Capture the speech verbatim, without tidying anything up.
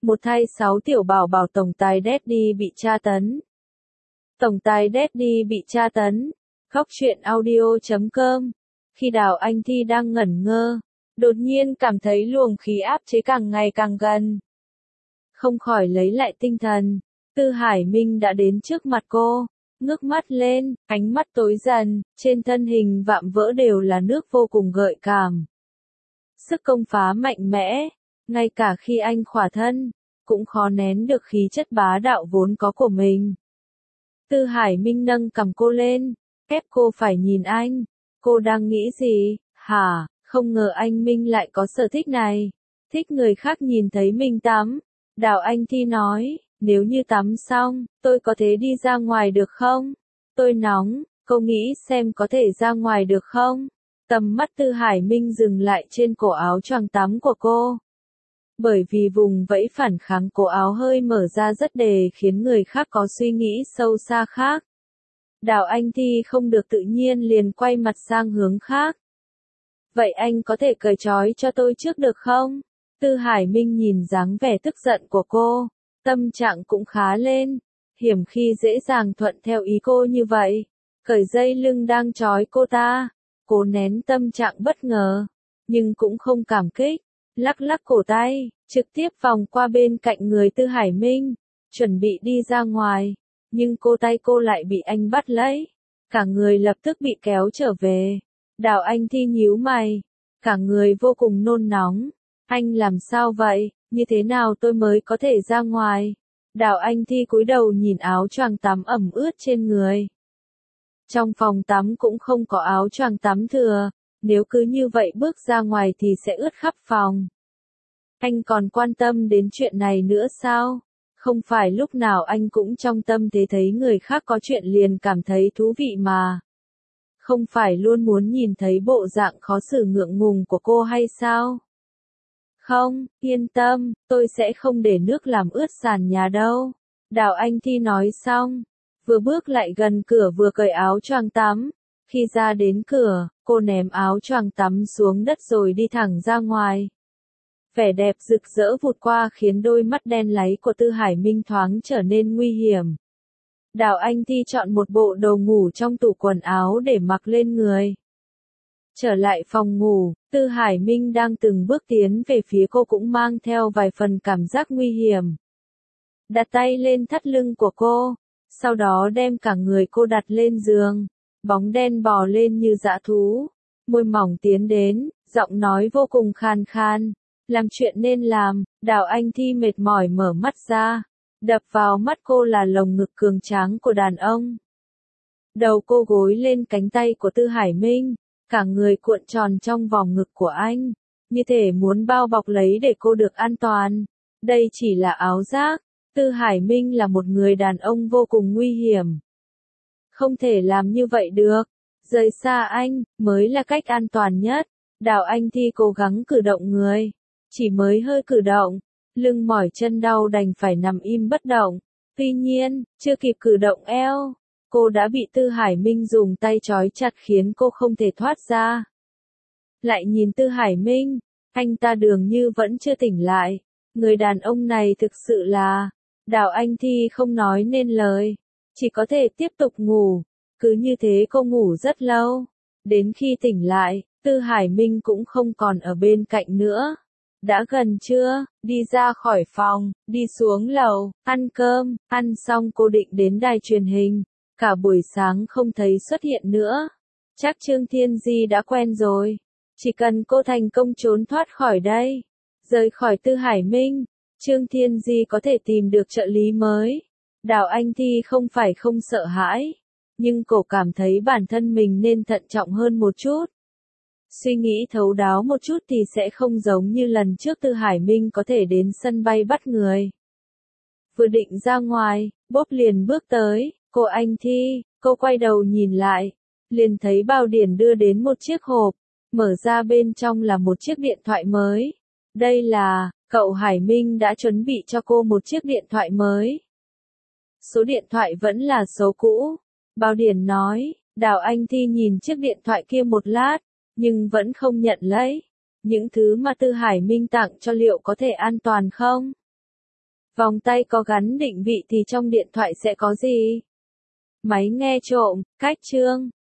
Một thay sáu tiểu bảo bảo tổng tài Daddy bị tra tấn. Tổng tài Daddy bị tra tấn. Khóc chuyện audio chấm com. Khi Đào Anh Thi đang ngẩn ngơ, đột nhiên cảm thấy luồng khí áp chế càng ngày càng gần. Không khỏi lấy lại tinh thần, Tư Hải Minh đã đến trước mặt cô, ngước mắt lên, ánh mắt tối dần, trên thân hình vạm vỡ đều là nước vô cùng gợi cảm. Sức công phá mạnh mẽ, ngay cả khi anh khỏa thân, cũng khó nén được khí chất bá đạo vốn có của mình. Tư Hải Minh nâng cằm cô lên, ép cô phải nhìn anh. Cô đang nghĩ gì, hả? Không ngờ anh Minh lại có sở thích này. Thích người khác nhìn thấy mình tắm. Đào Anh Thi nói, nếu như tắm xong, tôi có thể đi ra ngoài được không? Tôi nóng, cô nghĩ xem có thể ra ngoài được không? Tầm mắt Tư Hải Minh dừng lại trên cổ áo choàng tắm của cô. Bởi vì vùng vẫy phản kháng cổ áo hơi mở ra rất đề khiến người khác có suy nghĩ sâu xa khác. Đào Anh Thi không được tự nhiên liền quay mặt sang hướng khác. Vậy anh có thể cởi trói cho tôi trước được không? Tư Hải Minh nhìn dáng vẻ tức giận của cô, tâm trạng cũng khá lên, hiểm khi dễ dàng thuận theo ý cô như vậy. Cởi dây lưng đang trói cô ta, cố nén tâm trạng bất ngờ, nhưng cũng không cảm kích, lắc lắc cổ tay, trực tiếp vòng qua bên cạnh người Tư Hải Minh, chuẩn bị đi ra ngoài. Nhưng cô tay cô lại bị anh bắt lấy, cả người lập tức bị kéo trở về. Đào Anh Thi nhíu mày, cả người vô cùng nôn nóng. Anh làm sao vậy, như thế nào tôi mới có thể ra ngoài? Đào Anh Thi cúi đầu nhìn áo choàng tắm ẩm ướt trên người. Trong phòng tắm cũng không có áo choàng tắm thừa, nếu cứ như vậy bước ra ngoài thì sẽ ướt khắp phòng. Anh còn quan tâm đến chuyện này nữa sao? Không phải lúc nào anh cũng trong tâm thế thấy người khác có chuyện liền cảm thấy thú vị mà. Không phải luôn muốn nhìn thấy bộ dạng khó xử ngượng ngùng của cô hay sao? Không, yên tâm, tôi sẽ không để nước làm ướt sàn nhà đâu. Đào Anh Thi nói xong, vừa bước lại gần cửa vừa cởi áo choàng tắm. Khi ra đến cửa, cô ném áo choàng tắm xuống đất rồi đi thẳng ra ngoài. Vẻ đẹp rực rỡ vụt qua khiến đôi mắt đen láy của Tư Hải Minh thoáng trở nên nguy hiểm. Đào Anh Thi chọn một bộ đồ ngủ trong tủ quần áo để mặc lên người. Trở lại phòng ngủ, Tư Hải Minh đang từng bước tiến về phía cô cũng mang theo vài phần cảm giác nguy hiểm. Đặt tay lên thắt lưng của cô, sau đó đem cả người cô đặt lên giường, bóng đen bò lên như dã thú, môi mỏng tiến đến, giọng nói vô cùng khàn khan. Làm chuyện nên làm, Đào Anh Thi mệt mỏi mở mắt ra, đập vào mắt cô là lồng ngực cường tráng của đàn ông. Đầu cô gối lên cánh tay của Tư Hải Minh, cả người cuộn tròn trong vòng ngực của anh, như thể muốn bao bọc lấy để cô được an toàn. Đây chỉ là áo giác, Tư Hải Minh là một người đàn ông vô cùng nguy hiểm. Không thể làm như vậy được, rời xa anh, mới là cách an toàn nhất. Đào Anh Thi cố gắng cử động người. Chỉ mới hơi cử động, lưng mỏi chân đau đành phải nằm im bất động. Tuy nhiên, chưa kịp cử động eo, cô đã bị Tư Hải Minh dùng tay trói chặt khiến cô không thể thoát ra. Lại nhìn Tư Hải Minh, anh ta dường như vẫn chưa tỉnh lại. Người đàn ông này thực sự là... Đào Anh Thi không nói nên lời, chỉ có thể tiếp tục ngủ. Cứ như thế cô ngủ rất lâu. Đến khi tỉnh lại, Tư Hải Minh cũng không còn ở bên cạnh nữa. Đã gần trưa, đi ra khỏi phòng, đi xuống lầu, ăn cơm, ăn xong cô định đến đài truyền hình. Cả buổi sáng không thấy xuất hiện nữa. Chắc Trương Thiên Di đã quen rồi. Chỉ cần cô thành công trốn thoát khỏi đây, rời khỏi Tư Hải Minh, Trương Thiên Di có thể tìm được trợ lý mới. Đào Anh Thi không phải không sợ hãi, nhưng cô cảm thấy bản thân mình nên thận trọng hơn một chút. Suy nghĩ thấu đáo một chút thì sẽ không giống như lần trước Tư Hải Minh có thể đến sân bay bắt người. Vừa định ra ngoài, Bốp liền bước tới, cô Anh Thi, cô quay đầu nhìn lại, liền thấy Bao Điển đưa đến một chiếc hộp, mở ra bên trong là một chiếc điện thoại mới. Đây là, cậu Hải Minh đã chuẩn bị cho cô một chiếc điện thoại mới. Số điện thoại vẫn là số cũ. Bao Điển nói, Đào Anh Thi nhìn chiếc điện thoại kia một lát, nhưng vẫn không nhận lấy. Những thứ mà Tư Hải Minh tặng cho liệu có thể an toàn không? Vòng tay có gắn định vị thì trong điện thoại sẽ có gì? Máy nghe trộm, cách chương.